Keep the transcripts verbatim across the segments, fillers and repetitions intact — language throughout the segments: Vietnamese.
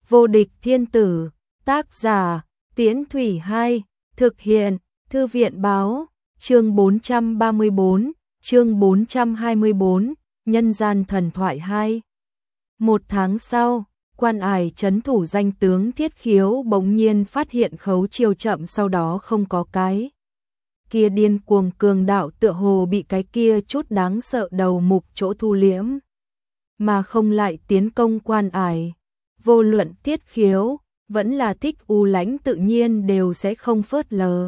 Vô địch thiên tử, tác giả, Tiễn Thủy hai, thực hiện, Thư viện báo, chương bốn trăm ba mươi bốn, chương bốn trăm hai mươi bốn, Nhân gian thần thoại hai. Một tháng sau, quan ải trấn thủ danh tướng Thiết Khiếu bỗng nhiên phát hiện Khấu Chiêu chậm sau đó không có cái. Kia điên cuồng cường đạo tựa hồ bị cái kia chút đáng sợ đầu mục chỗ thu liễm, mà không lại tiến công quan ải. Vô luận Thiết Khiếu, vẫn là Thích U Lãnh tự nhiên đều sẽ không phớt lờ.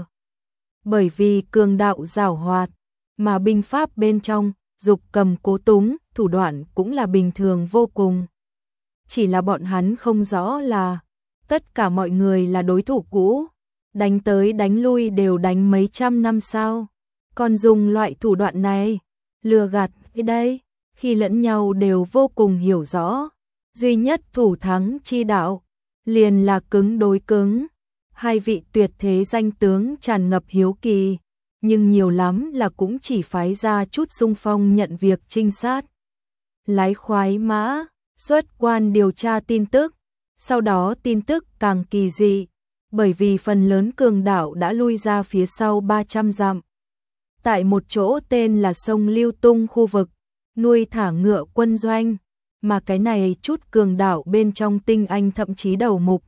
Bởi vì cường đạo giảo hoạt, mà binh pháp bên trong, dục cầm cố túng, thủ đoạn cũng là bình thường vô cùng. Chỉ là bọn hắn không rõ là, tất cả mọi người là đối thủ cũ, đánh tới đánh lui đều đánh mấy trăm năm sau. Còn dùng loại thủ đoạn này, lừa gạt cái đây, khi lẫn nhau đều vô cùng hiểu rõ. Duy nhất thủ thắng chi đạo, liền là cứng đối cứng. Hai vị tuyệt thế danh tướng tràn ngập hiếu kỳ, nhưng nhiều lắm là cũng chỉ phái ra chút xung phong nhận việc trinh sát. Lái khoái mã, xuất quan điều tra tin tức, sau đó tin tức càng kỳ dị, bởi vì phần lớn cường đạo đã lui ra phía sau ba trăm dặm. Tại một chỗ tên là sông Lưu Tung khu vực, nuôi thả ngựa quân doanh, mà cái này chút cường đạo bên trong tinh anh thậm chí đầu mục.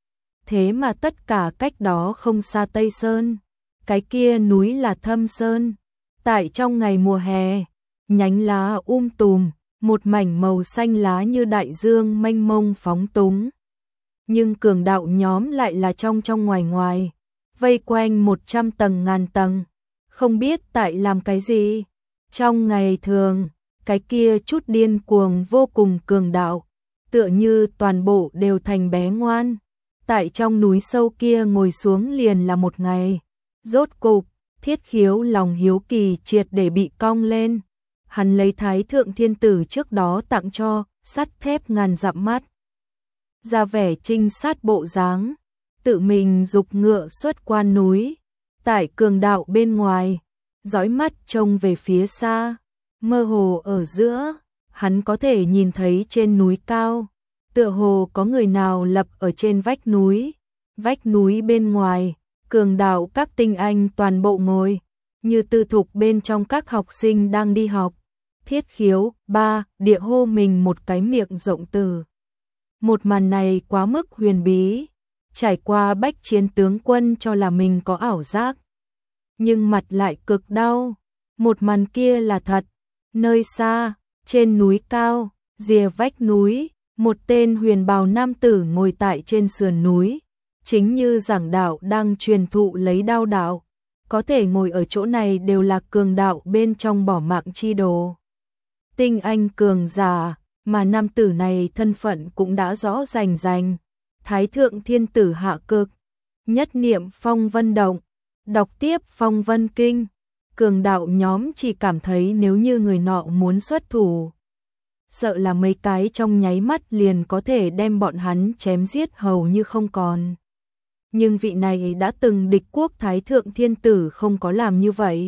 Thế mà tất cả cách đó không xa Tây Sơn, cái kia núi là Thâm Sơn. Tại trong ngày mùa hè, nhánh lá um tùm, một mảnh màu xanh lá như đại dương mênh mông phóng túng. Nhưng cường đạo nhóm lại là trong trong ngoài ngoài, vây quanh một trăm tầng ngàn tầng, không biết tại làm cái gì. Trong ngày thường, cái kia chút điên cuồng vô cùng cường đạo, tựa như toàn bộ đều thành bé ngoan. Tại trong núi sâu kia ngồi xuống liền là một ngày. Rốt cục, Thiết Khiếu lòng hiếu kỳ triệt để bị cong lên. Hắn lấy Thái Thượng Thiên Tử trước đó tặng cho, sắt thép ngàn dặm mắt. Ra vẻ trinh sát bộ dáng, tự mình dục ngựa xuất quan núi. Tại cường đạo bên ngoài, dõi mắt trông về phía xa. Mơ hồ ở giữa, hắn có thể nhìn thấy trên núi cao, tựa hồ có người nào lập ở trên vách núi. Vách núi bên ngoài, cường đạo các tinh anh toàn bộ ngồi, như tư thục bên trong các học sinh đang đi học. Thiết Khiếu, ba, địa hô mình một cái miệng rộng từ. Một màn này quá mức huyền bí, trải qua bách chiến tướng quân cho là mình có ảo giác. Nhưng mặt lại cực đau, một màn kia là thật. Nơi xa, trên núi cao, rìa vách núi, một tên huyền bào nam tử ngồi tại trên sườn núi, chính như giảng đạo đang truyền thụ lấy đao đạo. Có thể ngồi ở chỗ này đều là cường đạo bên trong bỏ mạng chi đồ. Tinh anh cường giả, mà nam tử này thân phận cũng đã rõ rành rành. Thái Thượng Thiên Tử hạ cực, nhất niệm phong vân động, đọc tiếp phong vân kinh. Cường đạo nhóm chỉ cảm thấy nếu như người nọ muốn xuất thủ, sợ là mấy cái trong nháy mắt liền có thể đem bọn hắn chém giết hầu như không còn. Nhưng vị này đã từng địch quốc Thái Thượng Thiên Tử không có làm như vậy.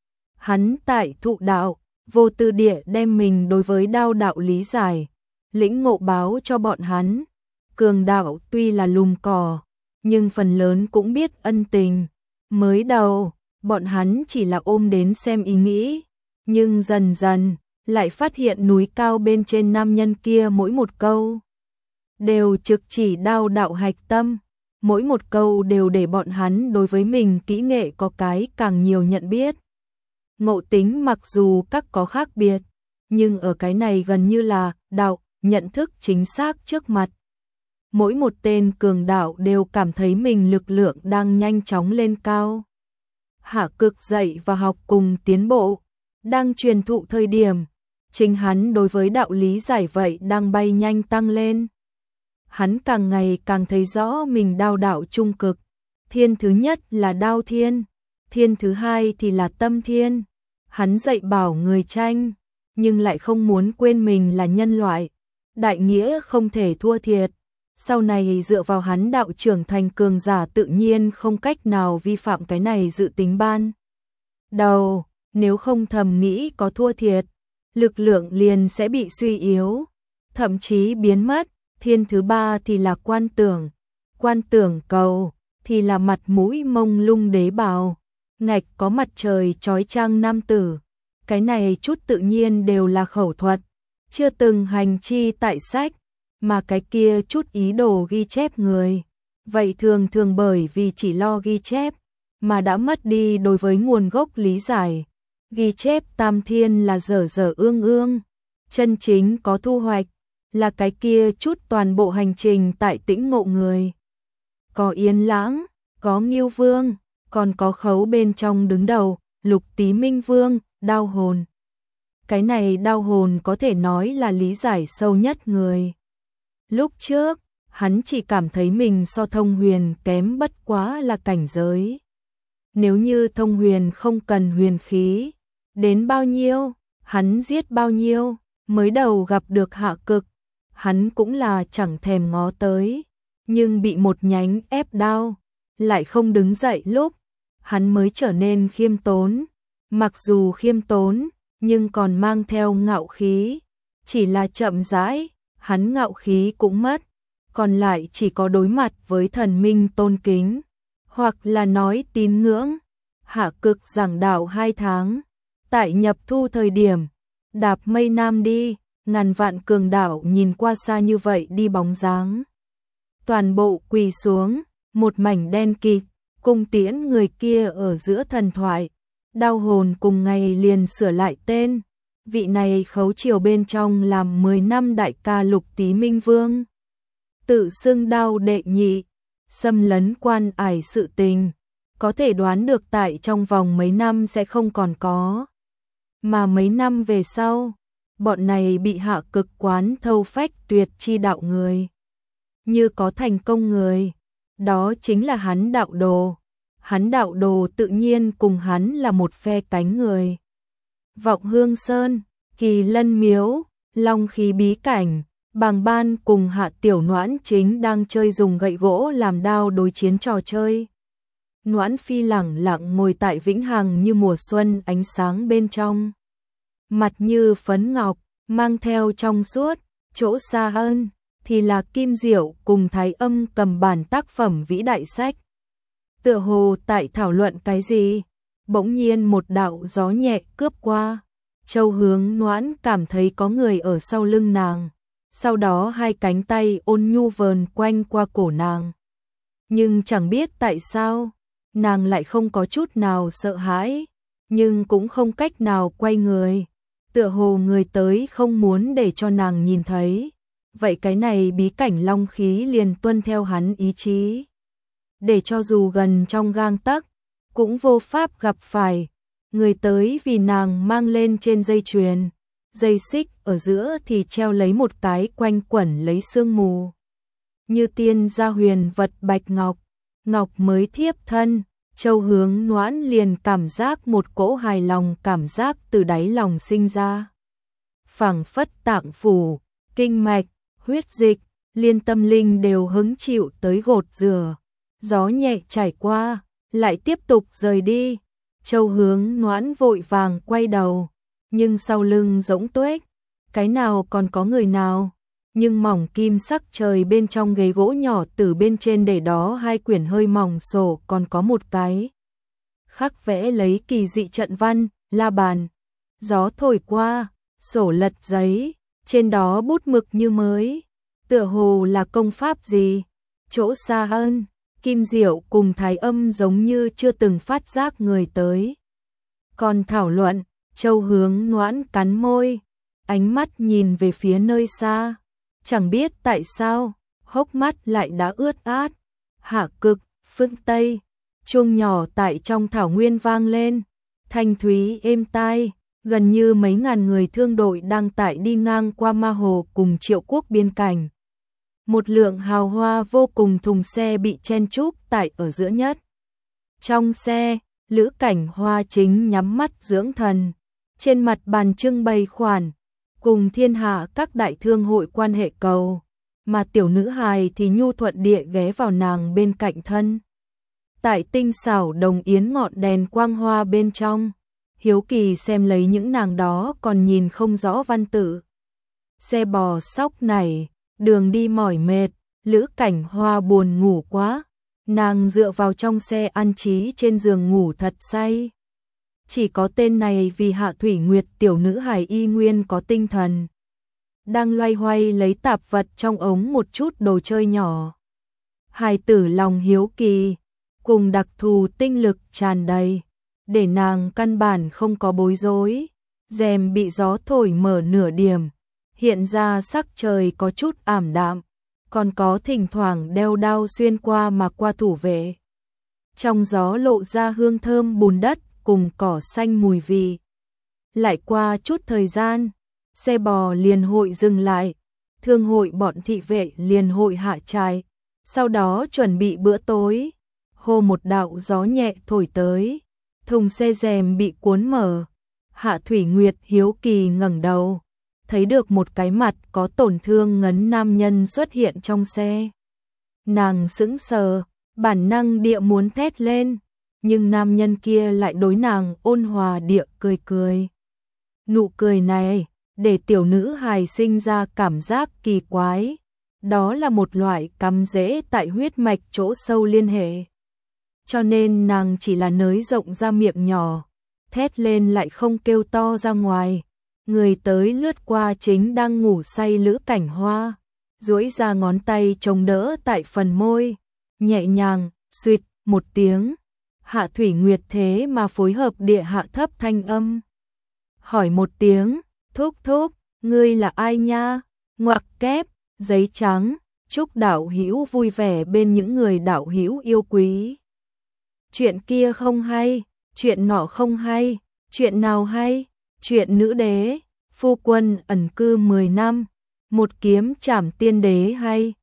Hắn tại thụ đạo, vô tư địa đem mình đối với đao đạo lý giải, lĩnh ngộ báo cho bọn hắn. Cường đạo tuy là lùm cỏ, nhưng phần lớn cũng biết ân tình. Mới đầu, bọn hắn chỉ là ôm đến xem ý nghĩ, nhưng dần dần, lại phát hiện núi cao bên trên nam nhân kia mỗi một câu đều trực chỉ đao đạo hạch tâm, mỗi một câu đều để bọn hắn đối với mình kỹ nghệ có cái càng nhiều nhận biết. Ngộ tính mặc dù các có khác biệt, nhưng ở cái này gần như là đạo, nhận thức chính xác trước mặt. Mỗi một tên cường đạo đều cảm thấy mình lực lượng đang nhanh chóng lên cao. Hạ cực dạy và học cùng tiến bộ, đang truyền thụ thời điểm, chính hắn đối với đạo lý giải vậy đang bay nhanh tăng lên. Hắn càng ngày càng thấy rõ mình đao đạo trung cực, thiên thứ nhất là đao thiên, thiên thứ hai thì là tâm thiên. Hắn dạy bảo người tranh, nhưng lại không muốn quên mình là nhân loại, đại nghĩa không thể thua thiệt. Sau này dựa vào hắn đạo trưởng thành cường giả tự nhiên không cách nào vi phạm cái này dự tính ban đầu, nếu không thầm nghĩ có thua thiệt, lực lượng liền sẽ bị suy yếu, thậm chí biến mất. thiên thứ ba thì là quan tưởng, quan tưởng cầu thì là mặt mũi mông lung đế bào, ngạch có mặt trời chói chang nam tử. Cái này chút tự nhiên đều là khẩu thuật, chưa từng hành chi tại sách, mà cái kia chút ý đồ ghi chép người. Vậy thường thường bởi vì chỉ lo ghi chép, mà đã mất đi đối với nguồn gốc lý giải. Ghi chép tam thiên là dở dở ương ương, chân chính có thu hoạch, là cái kia chút toàn bộ hành trình tại tĩnh ngộ người. Có Yên Lãng, có Ngưu Vương, còn có khấu bên trong đứng đầu, Lục Tý Minh Vương, đao hồn. Cái này đao hồn có thể nói là lý giải sâu nhất người. Lúc trước, hắn chỉ cảm thấy mình so Thông Huyền kém bất quá là cảnh giới. Nếu như Thông Huyền không cần huyền khí, đến bao nhiêu, hắn giết bao nhiêu, mới đầu gặp được Hạ Cực, hắn cũng là chẳng thèm ngó tới, nhưng bị một nhánh ép đao, lại không đứng dậy lúc, hắn mới trở nên khiêm tốn. Mặc dù khiêm tốn, nhưng còn mang theo ngạo khí, chỉ là chậm rãi, hắn ngạo khí cũng mất, còn lại chỉ có đối mặt với thần minh tôn kính, hoặc là nói tín ngưỡng. Hạ Cực giảng đạo hai tháng, tại nhập thu thời điểm, đạp mây nam đi, ngàn vạn cường đạo nhìn qua xa như vậy đi bóng dáng. Toàn bộ quỳ xuống, một mảnh đen kịt, cung tiễn người kia ở giữa thần thoại. Đao hồn cùng ngày liền sửa lại tên, vị này khấu triều bên trong làm mười năm đại ca Lục Tý Minh Vương. Tự xưng đao đệ nhị, xâm lấn quan ải sự tình, có thể đoán được tại trong vòng mấy năm sẽ không còn có. Mà mấy năm về sau, bọn này bị Hạ Cực quán thâu phách tuyệt chi đạo người. Như có thành công người, đó chính là hắn đạo đồ. Hắn đạo đồ tự nhiên cùng hắn là một phe cánh người. Vọng Hương Sơn, Kỳ Lân Miếu, Long Khí Bí Cảnh, Bàng Ban cùng Hạ Tiểu Noãn chính đang chơi dùng gậy gỗ làm đao đối chiến trò chơi. Noãn Phi lẳng lặng ngồi tại vĩnh hằng như mùa xuân ánh sáng bên trong. Mặt như phấn ngọc, mang theo trong suốt, chỗ xa hơn, thì là Kim Diệu cùng Thái Âm cầm bản tác phẩm vĩ đại sách. Tựa hồ tại thảo luận cái gì, bỗng nhiên một đạo gió nhẹ cướp qua. Châu Hướng Noãn cảm thấy có người ở sau lưng nàng, sau đó hai cánh tay ôn nhu vờn quanh qua cổ nàng. Nhưng chẳng biết tại sao, nàng lại không có chút nào sợ hãi, nhưng cũng không cách nào quay người. Tựa hồ người tới không muốn để cho nàng nhìn thấy. Vậy cái này bí cảnh long khí liền tuân theo hắn ý chí, để cho dù gần trong gang tấc, cũng vô pháp gặp phải. Người tới vì nàng mang lên trên dây chuyền, dây xích ở giữa thì treo lấy một cái quanh quẩn lấy sương mù. Như tiên gia huyền vật bạch ngọc, ngọc mới thiếp thân, Châu Hướng Noãn liền cảm giác một cỗ hài lòng cảm giác từ đáy lòng sinh ra. Phảng phất tạng phủ, kinh mạch, huyết dịch, liên tâm linh đều hứng chịu tới gột rửa. Gió nhẹ trải qua, lại tiếp tục rời đi. Châu Hướng Noãn vội vàng quay đầu, nhưng sau lưng rỗng tuếch, cái nào còn có người nào. Nhưng mỏng kim sắc trời bên trong ghế gỗ nhỏ từ bên trên để đó hai quyển hơi mỏng sổ, còn có một cái khắc vẽ lấy kỳ dị trận văn, la bàn. Gió thổi qua, sổ lật giấy, trên đó bút mực như mới, tựa hồ là công pháp gì. Chỗ xa hơn, Kim Diệu cùng Thái Âm giống như chưa từng phát giác người tới. Còn thảo luận, Châu Hướng Noãn cắn môi, ánh mắt nhìn về phía nơi xa. Chẳng biết tại sao, hốc mắt lại đã ướt át. Hạ Cực, phương Tây, chuông nhỏ tại trong thảo nguyên vang lên, thanh thúy êm tai, gần như mấy ngàn người thương đội đang tại đi ngang qua Ma Hồ cùng Triệu Quốc biên cảnh. Một lượng hào hoa vô cùng thùng xe bị chen chúc tại ở giữa nhất. Trong xe, Lữ Cảnh Hoa chính nhắm mắt dưỡng thần, trên mặt bàn trưng bày khoản cùng thiên hạ các đại thương hội quan hệ cầu, mà tiểu nữ hài thì nhu thuận địa ghé vào nàng bên cạnh thân. Tại tinh xảo đồng yến ngọn đèn quang hoa bên trong, hiếu kỳ xem lấy những nàng đó còn nhìn không rõ văn tự. Xe bò sóc này, Đường đi mỏi mệt, Lữ Cảnh Hoa buồn ngủ quá, nàng dựa vào trong xe an trí trên giường ngủ thật say. Chỉ có tên này vì Hạ Thủy Nguyệt tiểu nữ hài y nguyên có tinh thần. Đang loay hoay lấy tạp vật trong ống một chút đồ chơi nhỏ. Hài tử lòng hiếu kỳ, cùng đặc thù tinh lực tràn đầy, để nàng căn bản không có bối rối. Rèm bị gió thổi mở nửa điểm, hiện ra sắc trời có chút ảm đạm, còn có thỉnh thoảng đeo đao xuyên qua mà qua thủ vệ. Trong gió lộ ra hương thơm bùn đất cùng cỏ xanh mùi vị. Lại qua chút thời gian, xe bò liền hội dừng lại, thương hội bọn thị vệ liền hội hạ trại, sau đó chuẩn bị bữa tối. Hô một đạo gió nhẹ thổi tới, thùng xe rèm bị cuốn mở. Hạ Thủy Nguyệt hiếu kỳ ngẩng đầu, thấy được một cái mặt có tổn thương ngấn nam nhân xuất hiện trong xe. Nàng sững sờ, bản năng địa muốn thét lên, nhưng nam nhân kia lại đối nàng ôn hòa địa cười cười. Nụ cười này, để tiểu nữ hài sinh ra cảm giác kỳ quái. Đó là một loại cắm rễ tại huyết mạch chỗ sâu liên hệ. Cho nên nàng chỉ là nới rộng ra miệng nhỏ, thét lên lại không kêu to ra ngoài. Người tới lướt qua chính đang ngủ say Lữ Cảnh Hoa, duỗi ra ngón tay chống đỡ tại phần môi, nhẹ nhàng, suýt một tiếng. Hạ Thủy Nguyệt thế mà phối hợp địa hạ thấp thanh âm. Hỏi một tiếng, thúc thúc, ngươi là ai nha? Ngoặc kép, giấy trắng, chúc đạo hữu vui vẻ bên những người đạo hữu yêu quý. Chuyện kia không hay, chuyện nọ không hay, chuyện nào hay? Chuyện nữ đế, phu quân ẩn cư mười năm, một kiếm trảm tiên đế hay,